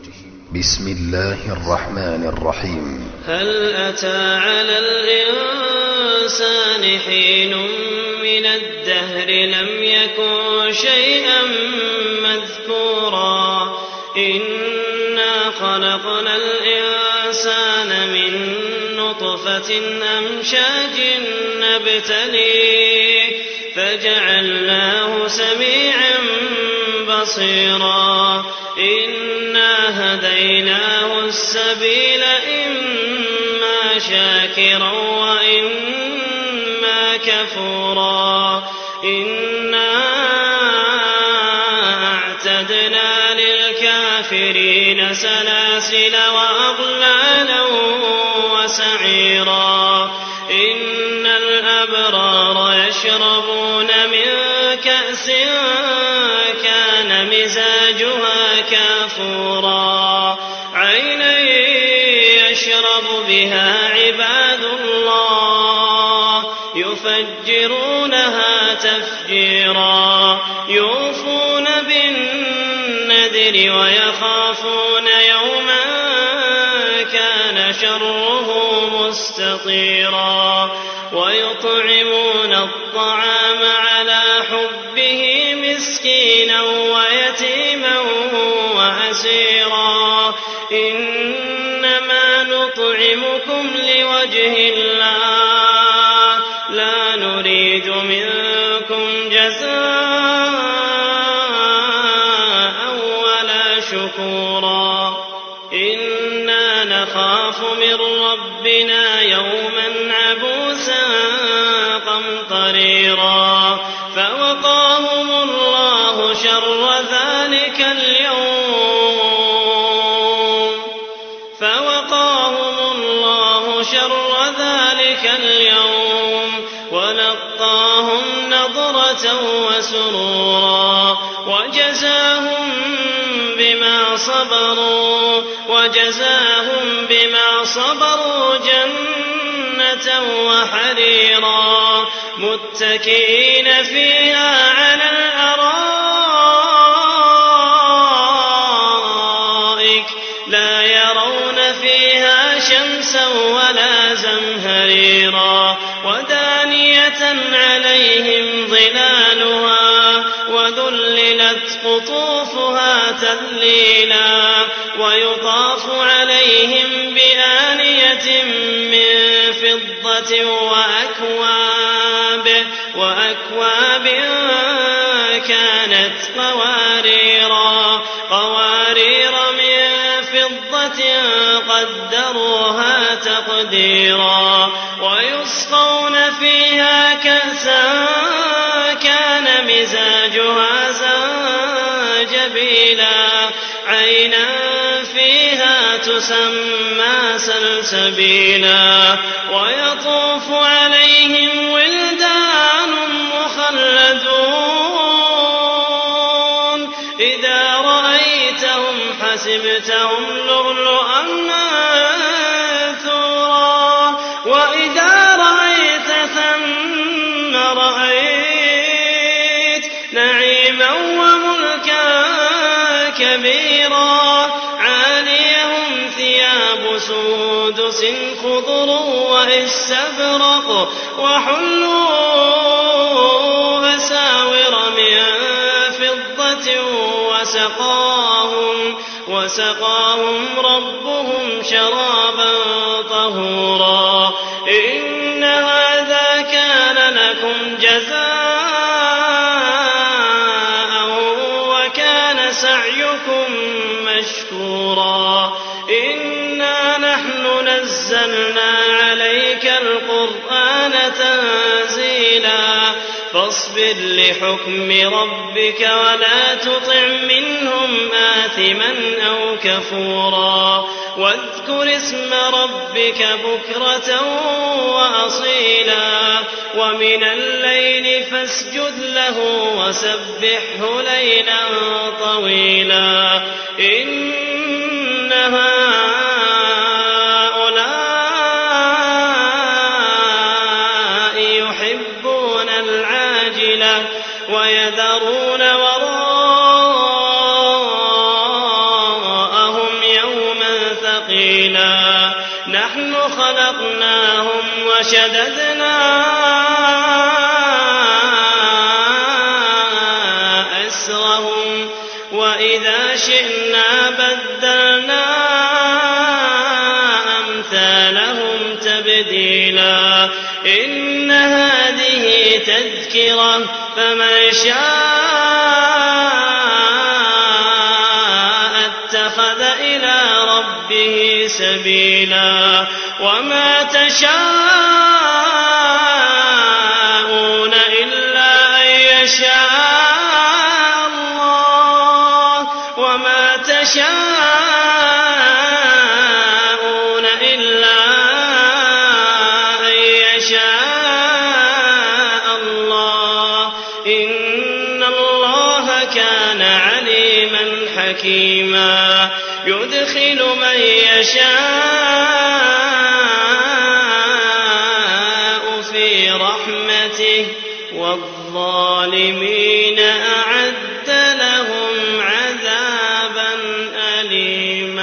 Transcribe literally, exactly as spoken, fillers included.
بسم الله الرحمن الرحيم. هل أتى على الإنسان حين من الدهر لم يكن شيئا مذكورا إنا خلقنا الإنسان من نطفة أمشاج نبتليه فجعلناه سميعا بصيرا إنا هديناه السبيل إما شاكرا وإما كفورا إنا أعتدنا للكافرين سلاسل وأغلالا وسعيرا إن الأبرار يشربون من كأس كان مزاجها كافورا عينا يشرب بها عباد الله يفجرونها تفجيرا يوفون بالنذر ويخافون يوما كان شره مستطيرا ويطعمون الطعام على حبه مسكينا ويتيما وأسيرا إنما نطعمكم لوجه الله لا نريد منكم جزاء ولا شكورا إنا نخاف من ربنا يوما عبوسا قمطريرا فوقاهم الله شر ذلك اليوم فوقاهم الله شر ذلك اليوم ولقاهم نضرة وسرورا وجزاهم بما صبروا وجزاهم بما صبروا جنة وحريرا متكئين فيها على الأرائك لا يرون فيها شمسا ولا زمهريرا ودانية عليهم ظلالها وذللت قطوفها تذليلا ويطاف عليهم بآنية من فضة وأكواب وأكواب كانت قواريرا قوارير من فضة قدروها تقديرا ويسقون فيها كأسا كان مزاجها زنجبيلا عينا فيها تسمى سلسبيلا ويطوف عليهم ولدان مخلدون إذا رأيتهم حسبتهم لؤلؤا منثورا وإذا رأيت ثم رأيت نعيما وملكا كبيرا عاليهم ثياب سندس خضر واستبرق وحلوا أساور من فضة وسقاهم وسقاهم ربهم شرابا طهورا إن هذا كان لكم جزاء وكان سعيكم مشكورا إنا نحن نزلنا عليك القرآن تنزيلا فاصبر لحكم ربك ولا تطع منهم آثما أو كفورا واذكر اسم ربك بكرة وأصيلا ومن الليل فاسجد له وسبحه ليلا طويلا إن هؤلاء يحبون العاجلة ويذرون وراءهم تفضيلا نحن خلقناهم وشددنا أسرهم وإذا شئنا بدلنا أمثالهم تبديلا إن هذه تذكرة فمن شاء اتخذ إلى ربه سبيلا وما تشاءون إلا أن يشاء الله وما تشاءون إلا أن يشاء الله إن الله كان عليما حكيما يدخل من يشاء في رحمته والظالمين أعد